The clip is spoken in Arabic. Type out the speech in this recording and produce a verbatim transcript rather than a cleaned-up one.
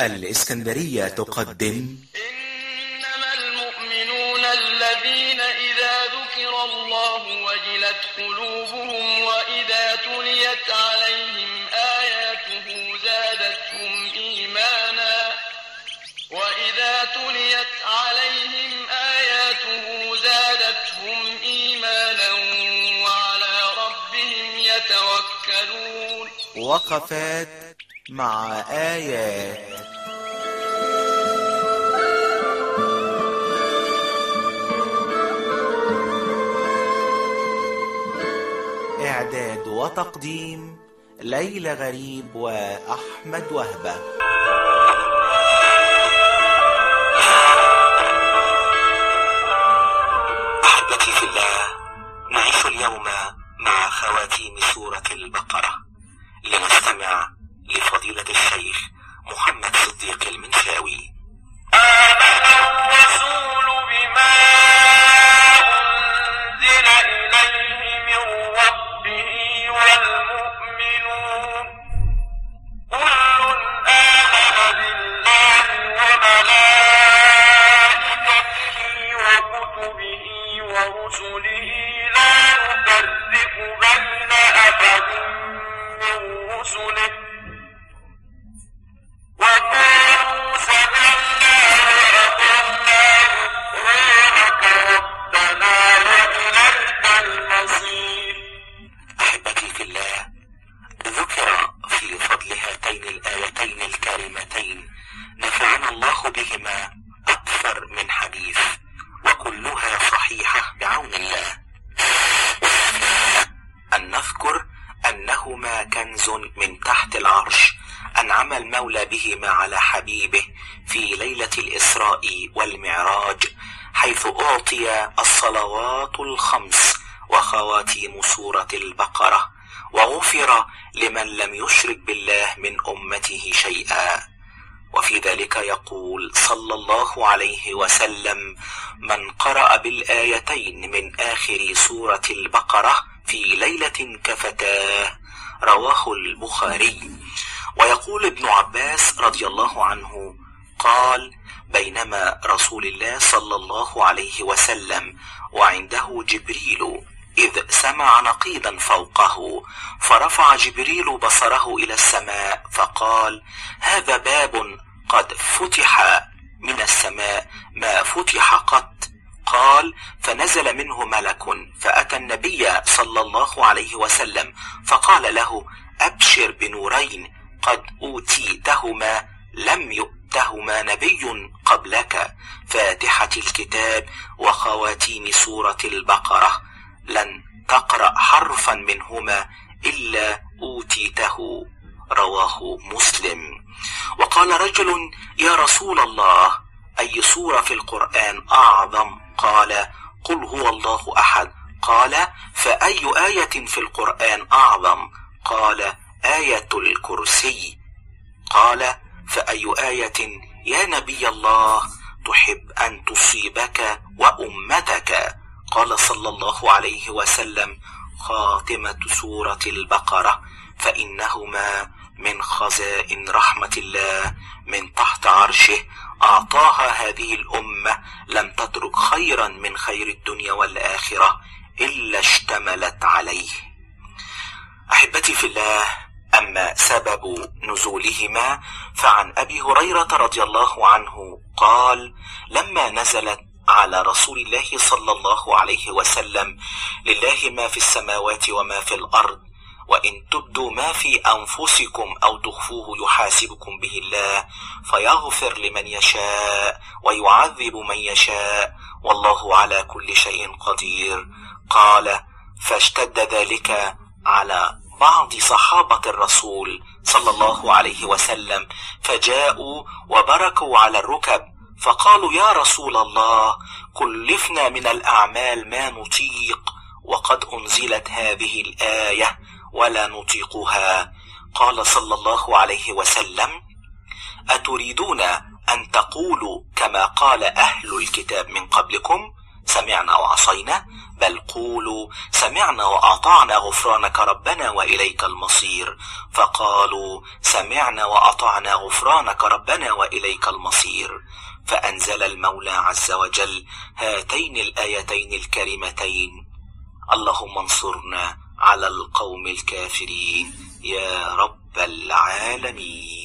الإسكندرية تقدم إنما المؤمنون الذين إذا ذكر الله وجلت قلوبهم وإذا تليت عليهم آياته زادتهم إيمانا وإذا تليت عليهم آياته زادتهم إيمانا وعلى ربهم يتوكلون. وقفات مع آيات. إعداد وتقديم ليلى غريب وأحمد وهبة. أحبتي في الله، نعيش اليوم مع خواتيم سورة البقرة، لنستمع لفضيلة الشيخ محمد صديق المنشاوي. آمن الرسول بما أنزل إليه من ربه والمؤمنون كل آمن بالله وملائكته وكتبه ورسله لا نفرق بين أحد من رسله وقالوا سمعنا وأطعنا غفرانك ربنا وإليك المصير. أحبتي في الله، ذكر في فضل هاتين الآيتين الكريمتين نفعنا الله بهما أكثر من حديث، وكلها صحيحة بعون الله. أن نذكر أنهما كنز من تحت العرش أنعم المولى بهما على حبيبه في ليلة الإسراء والمعراج، حيث أعطي الصلوات الخمس وخواتيم سورة البقرة، وغفر لمن لم يشرك بالله من أمته شيئا. وفي ذلك يقول صلى الله عليه وسلم: من قرأ بالآيتين من آخر سورة البقرة في ليلة كفتاه، رواه البخاري. ويقول ابن عباس رضي الله عنه قال: بينما رسول الله صلى الله عليه وسلم وعنده جبريل إذ سمع نقيضا فوقه، فرفع جبريل بصره إلى السماء فقال: هذا باب قد فتح من السماء ما فتح قط. قال: فنزل منه ملك فأتى النبي صلى الله عليه وسلم فقال له: أبشر بنورين قد أوتيتهما لم يؤتهما نبي قبلك، فاتحة الكتاب وخواتيم سورة البقرة، لن تقرأ حرفا منهما إلا أوتيته، رواه مسلم. وقال رجل: يا رسول الله، أي سورة في القرآن أعظم؟ قال: قل هو الله أحد. قال: فأي آية في القرآن أعظم؟ قال: آية الكرسي. قال: فأي آية يا نبي الله تحب أن تصيبك وأمتك؟ قال صلى الله عليه وسلم: خاتمة سورة البقرة، فإنهما من خزائن رحمة الله من تحت عرشه، أعطاها هذه الأمة، لم تترك خيرا من خير الدنيا والآخرة إلا اشتملت عليه. أحبتي في الله، أما سبب نزولهما فعن أبي هريرة رضي الله عنه قال: لما نزلت على رسول الله صلى الله عليه وسلم: لله ما في السماوات وما في الأرض، وإن تبدوا ما في أنفسكم أو تخفوه يحاسبكم به الله، فيغفر لمن يشاء ويعذب من يشاء، والله على كل شيء قدير. قال: فاشتد ذلك على بعض صحابة الرسول صلى الله عليه وسلم، فجاءوا وبركوا على الركب فقالوا: يا رسول الله، كلفنا من الأعمال ما نطيق، وقد أنزلت هذه الآية ولا نطيقها. قال صلى الله عليه وسلم: أتريدون أن تقولوا كما قال أهل الكتاب من قبلكم؟ سمعنا وعصينا، بل قولوا سمعنا وأطعنا غفرانك ربنا وإليك المصير. فقالوا سمعنا وأطعنا غفرانك ربنا وإليك المصير. فأنزل المولى عز وجل هاتين الآيتين الكريمتين: اللهم انصرنا على القوم الكافرين يا رب العالمين.